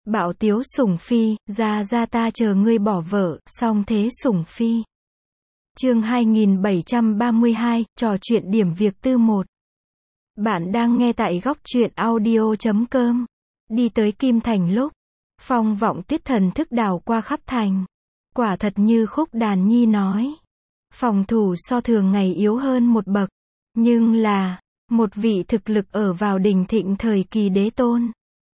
Bạo tiếu sủng phi, ra ta chờ ngươi bỏ vợ, song thế sủng phi. Chương 2732, trò chuyện điểm việc tư 1. Bạn đang nghe tại góc truyện audio.com. Đi tới Kim Thành lúc, Phong Vọng Tuyết thần thức đảo qua khắp thành. Quả thật như Khúc Đàn Nhi nói. Phòng thủ so thường ngày yếu hơn một bậc. Nhưng là, một vị thực lực ở vào đỉnh thịnh thời kỳ đế tôn.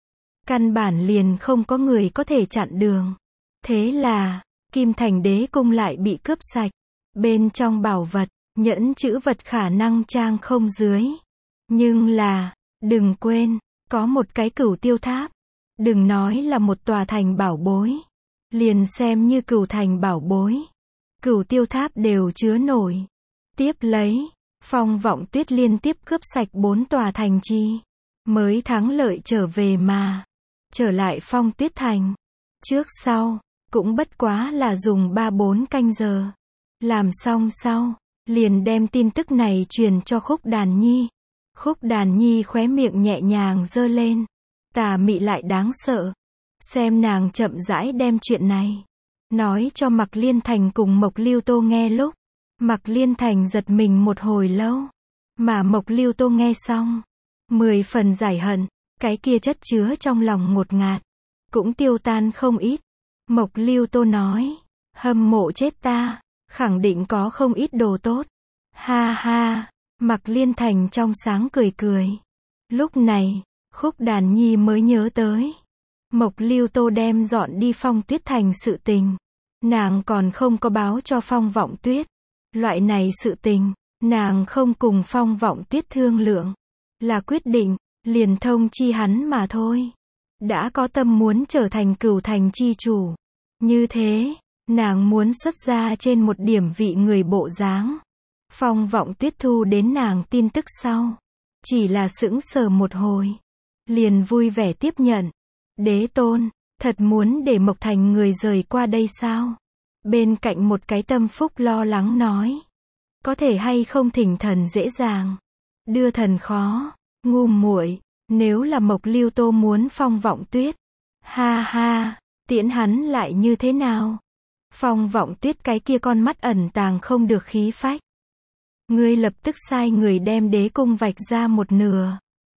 Căn bản liền không có người có thể chặn đường. Thế là, Kim Thành đế cung lại bị cướp sạch. Bên trong bảo vật, nhẫn chữ vật khả năng trang không dưới. Nhưng là, đừng quên, có một cái Cửu Tiêu Tháp. Đừng nói là một tòa thành bảo bối. Liền xem như cửu thành bảo bối. Cửu Tiêu Tháp đều chứa nổi. Tiếp lấy, Phong Vọng Tuyết liên tiếp cướp sạch 4 tòa thành trì. Mới thắng lợi trở về mà. Trở lại Phong Tuyết Thành. Trước sau, cũng bất quá là dùng 3-4 canh giờ. Làm xong sau, liền đem tin tức này truyền cho Khúc Đàn Nhi. Khúc Đàn Nhi khóe miệng nhẹ nhàng giơ lên. Tà mị lại đáng sợ. Xem nàng chậm rãi đem chuyện này nói cho Mạc Liên Thành cùng Mộc Lưu Tô nghe lúc. Mạc Liên Thành giật mình một hồi lâu. Mà Mộc Lưu Tô nghe xong, 10 phần giải hận. Cái kia chất chứa trong lòng ngột ngạt, cũng tiêu tan không ít. Mộc Lưu Tô nói, hâm mộ chết ta, khẳng định có không ít đồ tốt. Ha ha, Mạc Liên Thành trong sáng cười cười. Lúc này, Khúc Đàn Nhi mới nhớ tới. Mộc Lưu Tô đem dọn đi Phong Tuyết Thành sự tình. Nàng còn không có báo cho Phong Vọng Tuyết. Loại này sự tình, nàng không cùng Phong Vọng Tuyết thương lượng. Là quyết định, liền thông chi hắn mà thôi. Đã có tâm muốn trở thành cửu thành chi chủ. Như thế, nàng muốn xuất ra trên một điểm vị người bộ dáng. Phong Vọng Tuyết thu đến nàng tin tức sau. Chỉ là sững sờ một hồi. Liền vui vẻ tiếp nhận. Đế tôn, thật muốn để Mộc Thành người rời qua đây sao? Bên cạnh một cái Tâm Phúc lo lắng nói. Có thể hay không thỉnh thần dễ dàng. Đưa thần khó. Ngu muội, nếu là Mộc Lưu Tô muốn Phong Vọng Tuyết. Ha ha, tiễn hắn lại như thế nào? Phong Vọng Tuyết cái kia con mắt ẩn tàng không được khí phách. Ngươi lập tức sai người đem đế cung vạch ra một nửa.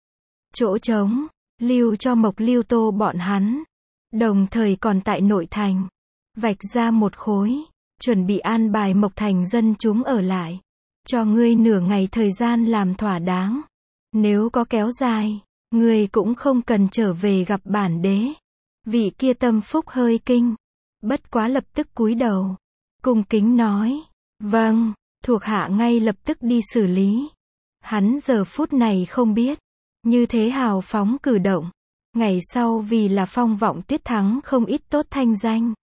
Chỗ trống, lưu cho Mộc Lưu Tô bọn hắn. Đồng thời còn tại nội thành. Vạch ra một khối, chuẩn bị an bài Mộc Thành dân chúng ở lại. Cho ngươi nửa ngày thời gian làm thỏa đáng. Nếu có kéo dài, ngươi cũng không cần trở về gặp bản đế. Vị kia Tâm Phúc hơi kinh. Bất quá lập tức cúi đầu. Cung kính nói. Vâng, thuộc hạ ngay lập tức đi xử lý. Hắn giờ phút này không biết. Như thế hào phóng cử động. Ngày sau vì là Phong Vọng Tuyết thắng không ít tốt thanh danh.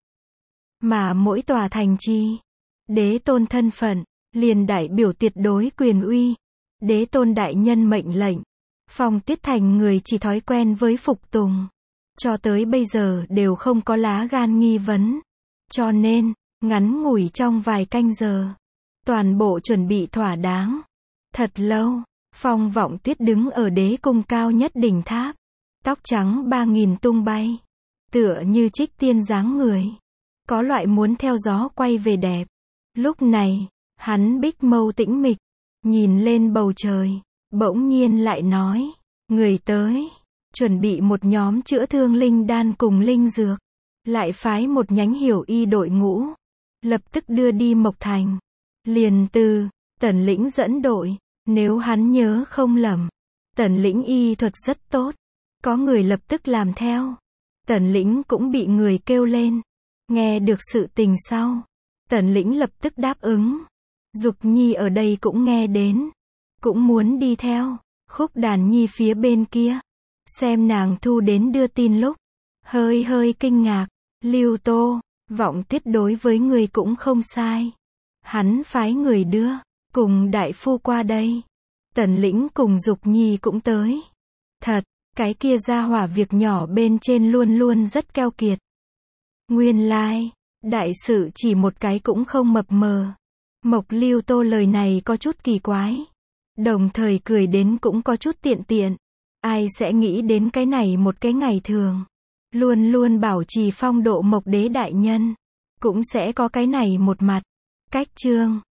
Mà mỗi tòa thành trì, đế tôn thân phận, liền đại biểu tuyệt đối quyền uy. Đế tôn đại nhân mệnh lệnh. Phong Tuyết Thành người chỉ thói quen với phục tùng. Cho tới bây giờ đều không có lá gan nghi vấn. Cho nên, ngắn ngủi trong vài canh giờ, toàn bộ chuẩn bị thỏa đáng. Thật lâu, Phong Vọng Tuyết đứng ở đế cung cao nhất đỉnh tháp. Tóc trắng 3000 tung bay. Tựa như trích tiên dáng người. Có loại muốn theo gió quay về đẹp. Lúc này, hắn bích mâu tĩnh mịch. Nhìn lên bầu trời, bỗng nhiên lại nói, người tới, chuẩn bị một nhóm chữa thương linh đan cùng linh dược, lại phái một nhánh hiểu y đội ngũ, lập tức đưa đi Mộc Thành. Liền từ, Tần Lĩnh dẫn đội, nếu hắn nhớ không lầm, Tần Lĩnh y thuật rất tốt, có người lập tức làm theo. Tần Lĩnh cũng bị người kêu lên, nghe được sự tình sau, Tần Lĩnh lập tức đáp ứng. Dục Nhi ở đây cũng nghe đến, cũng muốn đi theo. Khúc Đàn Nhi phía bên kia, xem nàng thu đến đưa tin lúc, hơi kinh ngạc. Lưu Tô, Vọng Tuyết đối với người cũng không sai. Hắn phái người đưa, cùng đại phu qua đây. Tần Lĩnh cùng Dục Nhi cũng tới. Thật, cái kia gia hỏa việc nhỏ bên trên luôn luôn rất keo kiệt. Nguyên lai, đại sự chỉ một cái cũng không mập mờ. Mộc Lưu Tô lời này có chút kỳ quái. Đồng thời cười đến cũng có chút tiện. Ai sẽ nghĩ đến cái này một cái ngày thường. luôn luôn bảo trì phong độ mộc đế đại nhân. Cũng sẽ có cái này một mặt. Cách chương